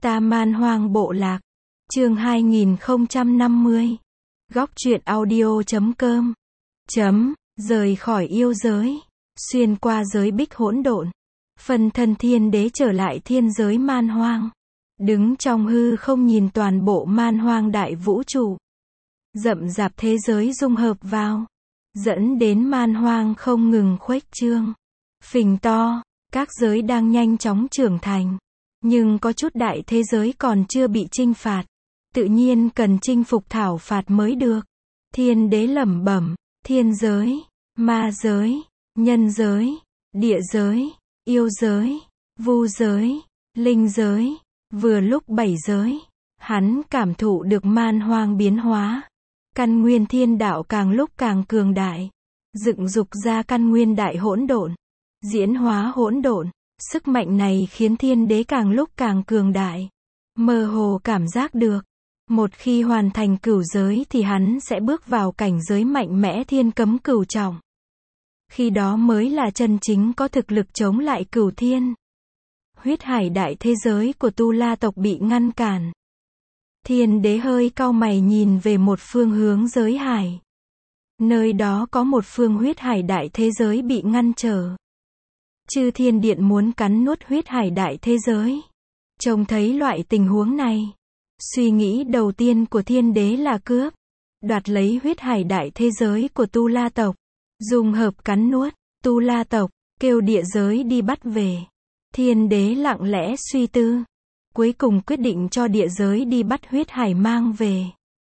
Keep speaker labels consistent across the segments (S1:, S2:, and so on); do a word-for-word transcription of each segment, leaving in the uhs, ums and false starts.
S1: Ta Man Hoang Bộ Lạc. Chương hai nghìn không trăm năm mươi. Góc truyện audio chấm com. Chấm, rời khỏi yêu giới. Xuyên qua giới bích hỗn độn. Phần thân thiên đế trở lại thiên giới man hoang. Đứng trong hư không nhìn toàn bộ man hoang đại vũ trụ. Rậm rạp thế giới dung hợp vào. Dẫn đến man hoang không ngừng khuếch trương. Phình to, các giới đang nhanh chóng trưởng thành. Nhưng có chút đại thế giới còn chưa bị chinh phạt. Tự nhiên cần chinh phục thảo phạt mới được. Thiên đế lẩm bẩm, thiên giới, ma giới, nhân giới, địa giới, yêu giới, vu giới, linh giới, vừa lúc bảy giới. Hắn cảm thụ được man hoang biến hóa. Căn nguyên thiên đạo càng lúc càng cường đại. Dựng dục ra căn nguyên đại hỗn độn. Diễn hóa hỗn độn. Sức mạnh này khiến thiên đế càng lúc càng cường đại. Mơ hồ cảm giác được. Một khi hoàn thành cửu giới thì hắn sẽ bước vào cảnh giới mạnh mẽ thiên cấm cửu trọng. Khi đó mới là chân chính có thực lực chống lại cửu thiên. Huyết hải đại thế giới của Tu La tộc bị ngăn cản. Thiên đế hơi cau mày nhìn về một phương hướng giới hải. Nơi đó có một phương huyết hải đại thế giới bị ngăn trở. Chư thiên điện muốn cắn nuốt huyết hải đại thế giới. Trông thấy loại tình huống này. Suy nghĩ đầu tiên của thiên đế là cướp. Đoạt lấy huyết hải đại thế giới của Tu La tộc. Dùng hợp cắn nuốt. Tu La tộc, kêu địa giới đi bắt về. Thiên đế lặng lẽ suy tư. Cuối cùng quyết định cho địa giới đi bắt huyết hải mang về.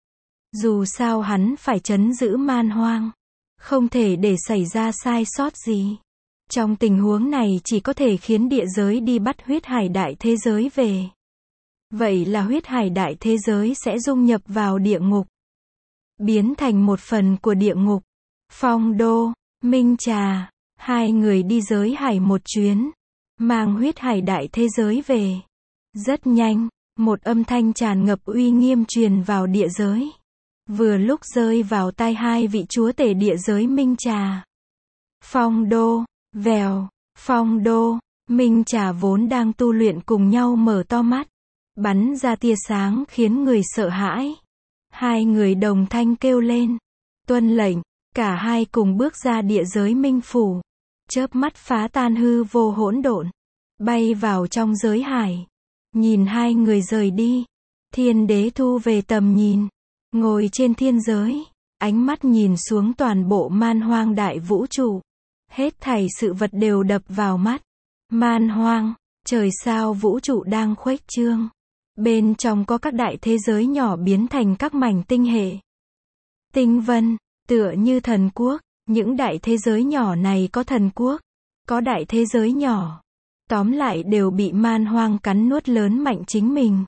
S1: Dù sao hắn phải trấn giữ man hoang. Không thể để xảy ra sai sót gì. Trong tình huống này chỉ có thể khiến địa giới đi bắt huyết hải đại thế giới về. Vậy là huyết hải đại thế giới sẽ dung nhập vào địa ngục. Biến thành một phần của địa ngục. Phong Đô, Minh Trà, hai người đi giới hải một chuyến. Mang huyết hải đại thế giới về. Rất nhanh, một âm thanh tràn ngập uy nghiêm truyền vào địa giới. Vừa lúc rơi vào tai hai vị chúa tể địa giới Minh Trà. Phong Đô, vèo, Phong Đô, Minh Trà vốn đang tu luyện cùng nhau mở to mắt. Bắn ra tia sáng khiến người sợ hãi. Hai người đồng thanh kêu lên. Tuân lệnh, cả hai cùng bước ra địa giới Minh Phủ. Chớp mắt phá tan hư vô hỗn độn. Bay vào trong giới hải. Nhìn hai người rời đi. Thiên đế thu về tầm nhìn. Ngồi trên thiên giới. Ánh mắt nhìn xuống toàn bộ man hoang đại vũ trụ. Hết thảy sự vật đều đập vào mắt. Man hoang, trời sao vũ trụ đang khuếch trương. Bên trong có các đại thế giới nhỏ biến thành các mảnh tinh hệ. Tinh vân, tựa như thần quốc. Những đại thế giới nhỏ này có thần quốc. Có đại thế giới nhỏ. Tóm lại đều bị man hoang cắn nuốt lớn mạnh chính mình.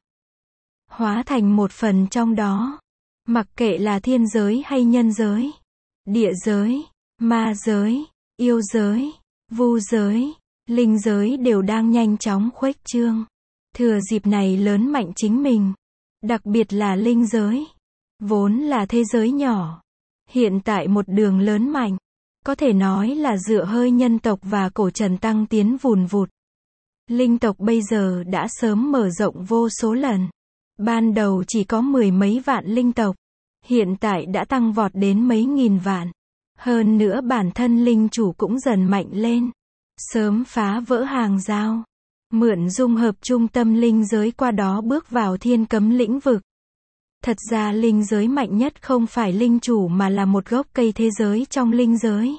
S1: Hóa thành một phần trong đó. Mặc kệ là thiên giới hay nhân giới. Địa giới, ma giới, yêu giới, vu giới, linh giới đều đang nhanh chóng khuếch trương. Thừa dịp này lớn mạnh chính mình. Đặc biệt là linh giới. Vốn là thế giới nhỏ. Hiện tại một đường lớn mạnh. Có thể nói là dựa hơi nhân tộc và cổ trần tăng tiến vùn vụt. Linh tộc bây giờ đã sớm mở rộng vô số lần. Ban đầu chỉ có mười mấy vạn linh tộc. Hiện tại đã tăng vọt đến mấy nghìn vạn. Hơn nữa bản thân linh chủ cũng dần mạnh lên. Sớm phá vỡ hàng rào. Mượn dung hợp trung tâm linh giới qua đó bước vào thiên cấm lĩnh vực. Thật ra linh giới mạnh nhất không phải linh chủ mà là một gốc cây thế giới trong linh giới.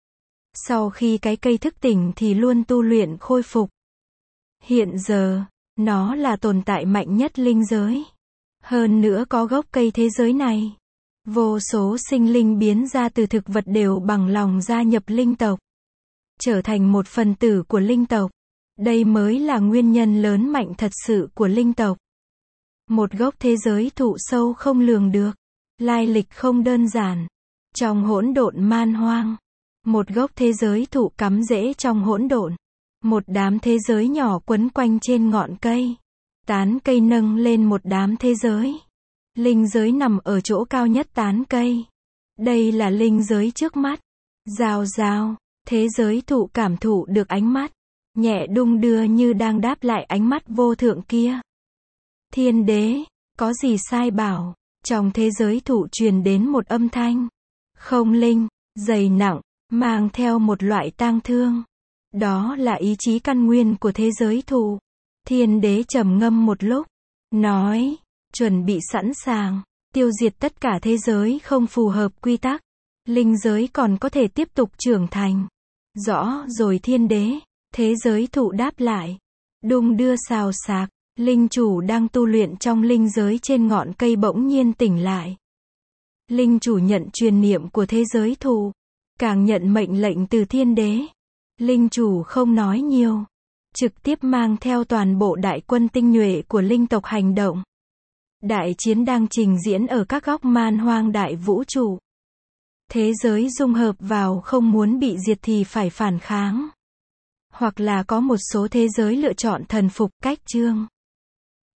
S1: Sau khi cái cây thức tỉnh thì luôn tu luyện khôi phục. Hiện giờ, nó là tồn tại mạnh nhất linh giới. Hơn nữa có gốc cây thế giới này. Vô số sinh linh biến ra từ thực vật đều bằng lòng gia nhập linh tộc. Trở thành một phần tử của linh tộc. Đây mới là nguyên nhân lớn mạnh thật sự của linh tộc. Một gốc thế giới thụ sâu không lường được. Lai lịch không đơn giản. Trong hỗn độn man hoang. Một gốc thế giới thụ cắm rễ trong hỗn độn. Một đám thế giới nhỏ quấn quanh trên ngọn cây. Tán cây nâng lên một đám thế giới. Linh giới nằm ở chỗ cao nhất tán cây. Đây là linh giới trước mắt. Rào rào, thế giới thụ cảm thụ được ánh mắt. Nhẹ đung đưa như đang đáp lại ánh mắt vô thượng kia. Thiên đế, có gì sai bảo? Trong thế giới thụ truyền đến một âm thanh. Không linh, dày nặng, mang theo một loại tang thương. Đó là ý chí căn nguyên của thế giới thụ. Thiên đế trầm ngâm một lúc, nói, chuẩn bị sẵn sàng, tiêu diệt tất cả thế giới không phù hợp quy tắc. Linh giới còn có thể tiếp tục trưởng thành. Rõ rồi thiên đế, thế giới thụ đáp lại. Đung đưa xào xạc, linh chủ đang tu luyện trong linh giới trên ngọn cây bỗng nhiên tỉnh lại. Linh chủ nhận truyền niệm của thế giới thụ, càng nhận mệnh lệnh từ thiên đế. Linh chủ không nói nhiều, trực tiếp mang theo toàn bộ đại quân tinh nhuệ của linh tộc hành động. Đại chiến đang trình diễn ở các góc man hoang đại vũ trụ. Thế giới dung hợp vào không muốn bị diệt thì phải phản kháng. Hoặc là có một số thế giới lựa chọn thần phục, cách chương.